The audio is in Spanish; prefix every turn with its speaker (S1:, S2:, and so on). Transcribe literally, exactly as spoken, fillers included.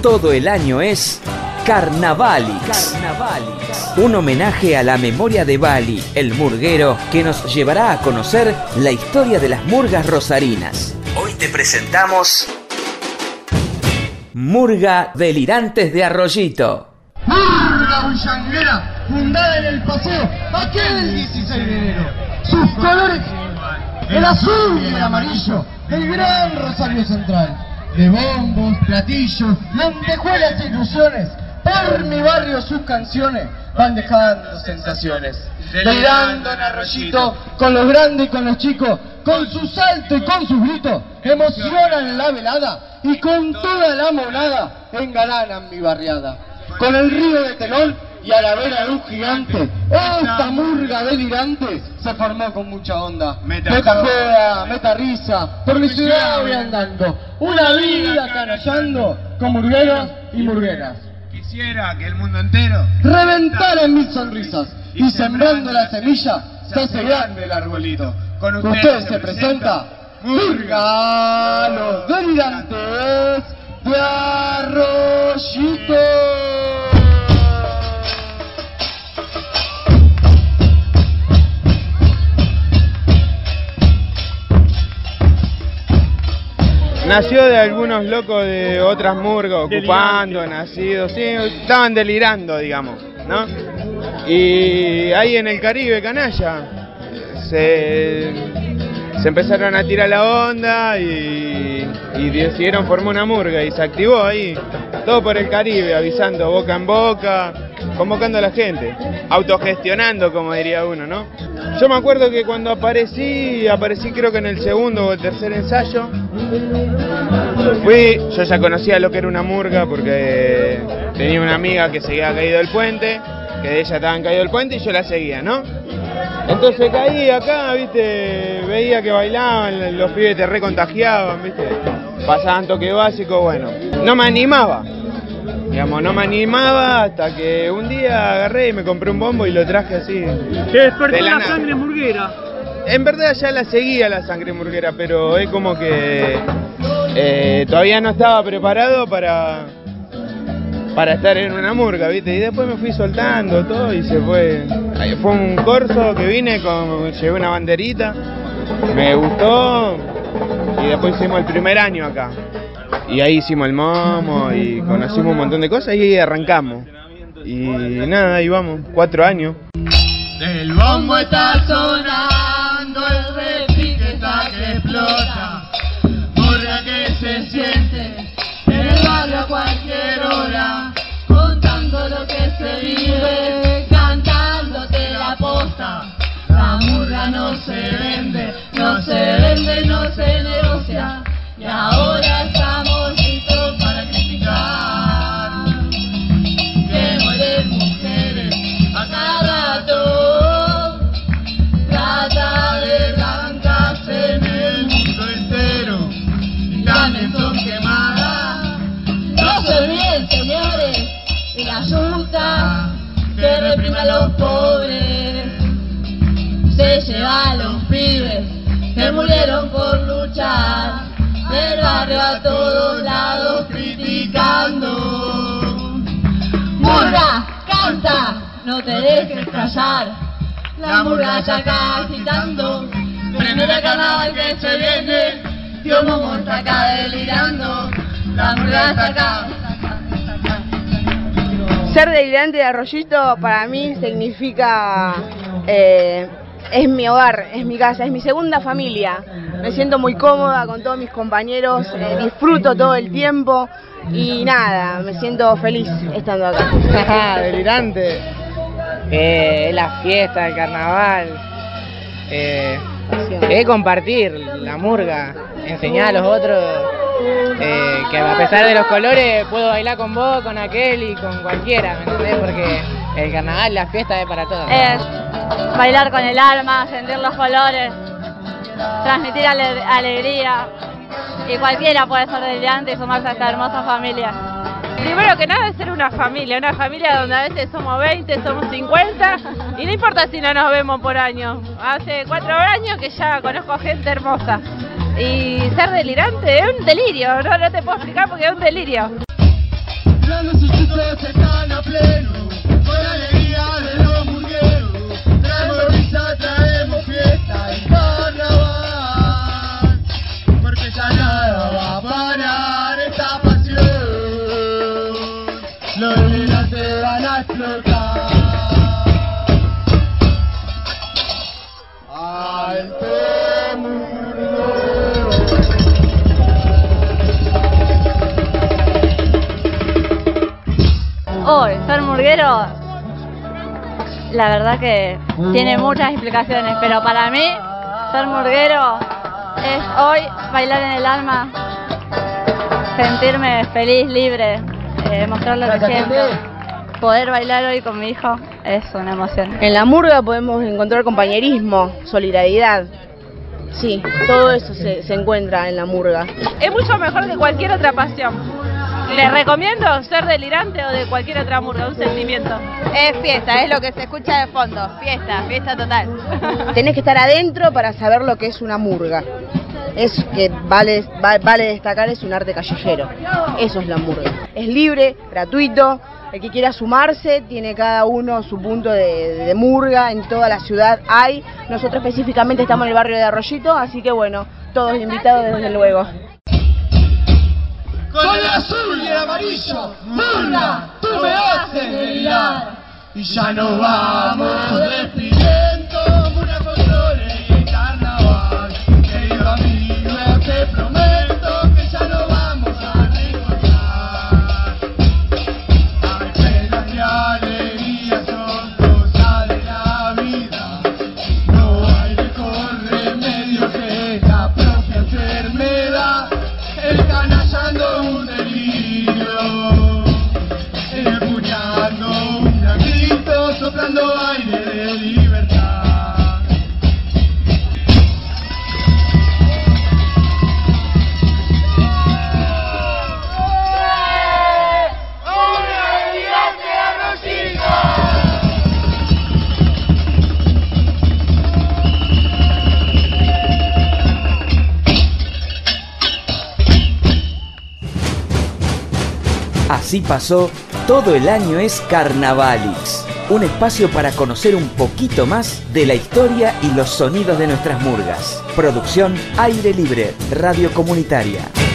S1: todo el año es Carnavalix. Carnavalix. Un homenaje a la memoria de Bali, el murguero, que nos llevará a conocer la historia de las murgas rosarinas. Hoy te presentamos Murga Delirantes de Arroyito.
S2: Murga bullanguera, fundada en el paseo aquel dieciséis de enero. Sus colores, el azul y el amarillo, el gran Rosario Central. De bombos, platillos, lentejuelas e ilusiones, por mi barrio sus canciones van dejando sensaciones. Delirando en Arroyito, con los grandes y con los chicos, con su salto y con sus gritos, emocionan la velada y con toda la monada engalanan mi barriada. Con el río de Telón y a la vera de un gigante, esta murga delirante se formó con mucha onda. Meta joda, meta risa, por mi ciudad voy andando, una vida canallando con murgueros y murgueras.
S3: Quisiera que el mundo entero
S2: reventara en mis sonrisas y sembrando la semilla se hace grande el arbolito. Con ustedes, ustedes se presenta Murga los Delirantes de Arroyito.
S3: nació de algunos locos de otras murgas, ocupando, nacidos, sí, estaban delirando, digamos, ¿no? Y ahí en el Caribe, canalla, se, se empezaron a tirar la onda y, y decidieron formar una murga y se activó ahí, todo por el Caribe, avisando boca en boca, convocando a la gente, autogestionando, como diría uno, ¿no? Yo me acuerdo que cuando aparecí, aparecí creo que en el segundo o el tercer ensayo, fui, yo ya conocía lo que era una murga porque tenía una amiga que se había caído del puente, que de ella estaban caído del puente y yo la seguía, ¿no? Entonces caí acá, viste, veía que bailaban, los pibes te recontagiaban, viste, pasaban toque básico, bueno, no me animaba. Digamos, no me animaba hasta que un día agarré y me compré un bombo y lo traje así.
S4: Te despertó
S3: de la,
S4: la
S3: nada.
S4: sangre murguera.
S3: En verdad ya la seguía la sangre murguera, pero es como que eh, todavía no estaba preparado para, para estar en una murga, ¿viste? Y después me fui soltando todo y se fue. Fue un corso que vine, con, llevé una banderita, me gustó y después hicimos el primer año acá. Y ahí hicimos el momo y conocimos un montón de cosas y ahí arrancamos. Y nada, ahí vamos, cuatro años.
S2: El bombo está sonando, el repique está que explota. Murga que se siente en el barrio a cualquier hora, contando lo que se vive, cantándote la posta. La murga no se vende, no se vende, no se negocia. Y ahora estamos listos para criticar que mueren mujeres a cada rato. Trata de arrancarse en el mundo entero y también son quemadas. No se olviden, señores, de la junta que reprime a los pobres. Se lleva a los pibes que murieron por luchar. Del barrio a todos lados criticando. Murga, canta, no te dejes callar. La murga está acá agitando. Primera carnaval que se viene. Tío Momo está acá delirando. La murga está acá.
S5: Ser delirante de Arroyito para mí significa... Eh, es mi hogar, es mi casa, es mi segunda familia. Me siento muy cómoda con todos mis compañeros, eh, disfruto todo el tiempo y nada, me siento feliz estando acá.
S6: Delirante, eh, la fiesta, el carnaval, eh, es compartir la murga, enseñar a los otros eh, que a pesar de los colores puedo bailar con vos, con aquel y con cualquiera, ¿me entendés? Porque el carnaval, la fiesta es para todos.
S7: Es bailar con el alma, sentir los colores, transmitir ale alegría, y cualquiera puede ser delirante y sumarse a esta hermosa familia.
S8: Primero que nada es ser una familia, una familia donde a veces somos veinte, somos cincuenta y no importa si no nos vemos por año. Hace cuatro años que ya conozco gente hermosa y ser delirante es un delirio, no, no te puedo explicar porque es un delirio.
S2: grandes sucesos están a pleno, con la alegría de los murgueros. Traemos risa, traemos fiesta y carnaval, porque ya nada va a parar esta pasión. Los gigantes van a explotar. Alto Murguero.
S7: Hoy, ser murguero, la verdad que tiene muchas explicaciones, pero para mí, ser murguero es hoy bailar en el alma, sentirme feliz, libre, eh, mostrar lo que siento. Poder bailar hoy con mi hijo es una emoción.
S5: En la murga podemos encontrar compañerismo, solidaridad. Sí, todo eso se, se encuentra en la murga.
S8: Es mucho mejor que cualquier otra pasión. Les recomiendo ser delirante o de cualquier otra murga, un sentimiento.
S4: Es fiesta, es lo que se escucha de fondo. Fiesta, fiesta total.
S5: Tenés que estar adentro para saber lo que es una murga. Es que vale, vale, vale destacar, es un arte callejero. Eso es la murga. Es libre, gratuito. El que quiera sumarse, tiene cada uno su punto de, de murga, en toda la ciudad hay. Nosotros específicamente estamos en el barrio de Arroyito, así que bueno, todos invitados desde luego.
S2: Con el azul y el amarillo, murga, tú me haces delirar. Y ya nos vamos despidiendo, murga con flores y el carnaval. Querido amigo, te prometo que ya nos vamos a reencontrar. Hay penas y alegrías, son cosas de la vida. No hay mejor remedio que la propia enfermedad. El canallando un delirio, empuñando un grito, soplando aire de libertad. ¡Una gigante Arroyito!
S1: Así pasó, todo el año es Carnavalix, un espacio para conocer un poquito más de la historia y los sonidos de nuestras murgas. Producción Aire Libre, Radio Comunitaria.